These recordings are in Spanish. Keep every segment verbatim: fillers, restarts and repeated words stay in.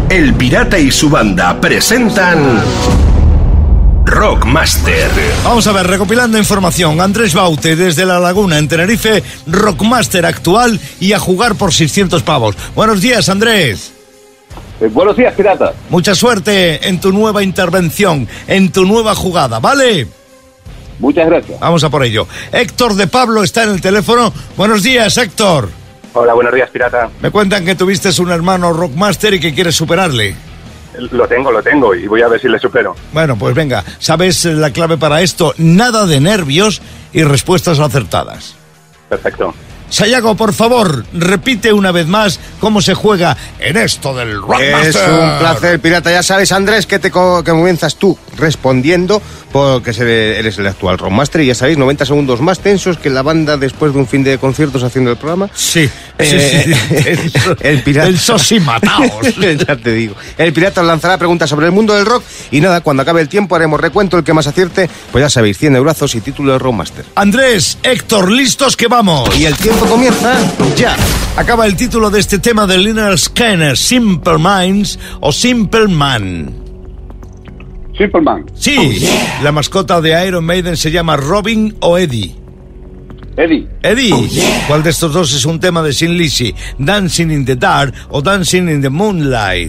El Pirata y su banda presentan Rockmaster. Vamos a ver, recopilando información. Andrés Baute, desde La Laguna, en Tenerife, Rockmaster actual y a jugar por seiscientos pavos. Buenos días, Andrés. Eh, buenos días, Pirata. Mucha suerte en tu nueva intervención, en tu nueva jugada, ¿vale? Muchas gracias. Vamos a por ello. Héctor de Pablo está en el teléfono. Buenos días, Héctor. Hola, buenos días, Pirata. Me cuentan que tuviste un hermano Rockmaster y que quieres superarle. Lo tengo, lo tengo y voy a ver si le supero. Bueno, pues venga, ¿sabes la clave para esto? Nada de nervios y respuestas acertadas. Perfecto. Sayago, por favor, repite una vez más cómo se juega en esto del Rockmaster. Es un placer, Pirata. Ya sabes, Andrés, que te co- que comienzas tú respondiendo, porque se- eres el actual Rockmaster y ya sabéis, noventa segundos más tensos que la banda después de un fin de conciertos haciendo el programa. Sí, Eh, sí, sí, sí. El Pirata. El sosi mataos. Ya te digo. El Pirata os lanzará preguntas sobre el mundo del rock y nada, cuando acabe el tiempo haremos recuento, el que más acierte, pues ya sabéis, cien eurazos y título de Rockmaster. Andrés, Héctor, listos que vamos. Y el tiempo comienza ya. Acaba el título de este tema de Lynyrd Skynyrd, Simple Minds o Simple Man. Simple Man. Sí, oh, yeah. La mascota de Iron Maiden se llama Robin o Eddie. Eddie. Eddie, oh, yeah. ¿Cuál de estos dos es un tema de Sin Lizzy? Dancing in the Dark o Dancing in the Moonlight.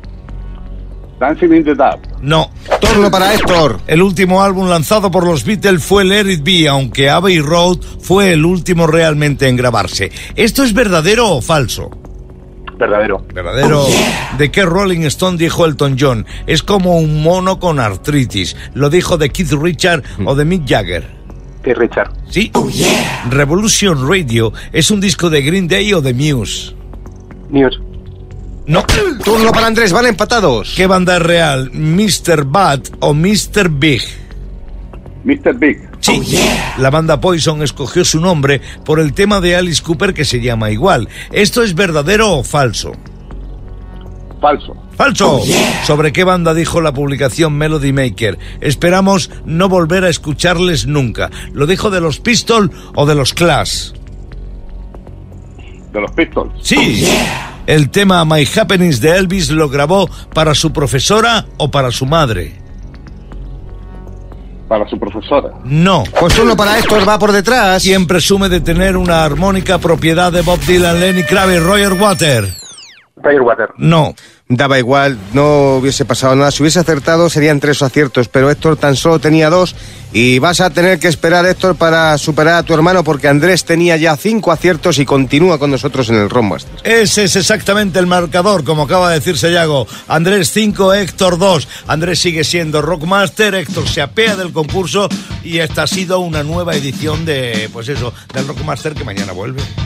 Dancing in the Dark. No. Turno para Héctor. El último álbum lanzado por los Beatles fue Let It Be, aunque Abbey Road fue el último realmente en grabarse. ¿Esto es verdadero o falso? Verdadero. Verdadero. Oh, yeah. ¿De qué Rolling Stone dijo Elton John? Es como un mono con artritis. ¿Lo dijo de Keith Richards mm. o de Mick Jagger? Keith Richards. Sí. Oh, yeah. Revolution Radio es un disco de Green Day o de Muse. Muse. No. Turno para Andrés, van empatados. ¿Qué banda es real? ¿mister Bad o mister Big? mister Big. Sí. Oh, yeah. La banda Poison escogió su nombre por el tema de Alice Cooper que se llama igual. ¿Esto es verdadero o falso? Falso. ¡Falso! Oh, yeah. ¿Sobre qué banda dijo la publicación Melody Maker? Esperamos no volver a escucharles nunca. ¿Lo dijo de los Pistols o de los Clash? De los Pistols. Sí. Oh, yeah. ¿El tema My Happenings de Elvis lo grabó para su profesora o para su madre? Para su profesora. No. Pues uno para Héctor, va por detrás. ¿Quién presume de tener una armónica propiedad de Bob Dylan, Lenny Kravitz, Roger Waters? Roger Waters. No. Daba igual, no hubiese pasado nada. Si hubiese acertado serían tres aciertos, pero Héctor tan solo tenía dos y vas a tener que esperar, Héctor, para superar a tu hermano, porque Andrés tenía ya cinco aciertos y continúa con nosotros en el Rockmaster. Ese es exactamente el marcador, como acaba de decir Sayago. Andrés cinco, Héctor dos. Andrés sigue siendo Rockmaster, Héctor se apea del concurso y esta ha sido una nueva edición de, pues eso, del Rockmaster que mañana vuelve.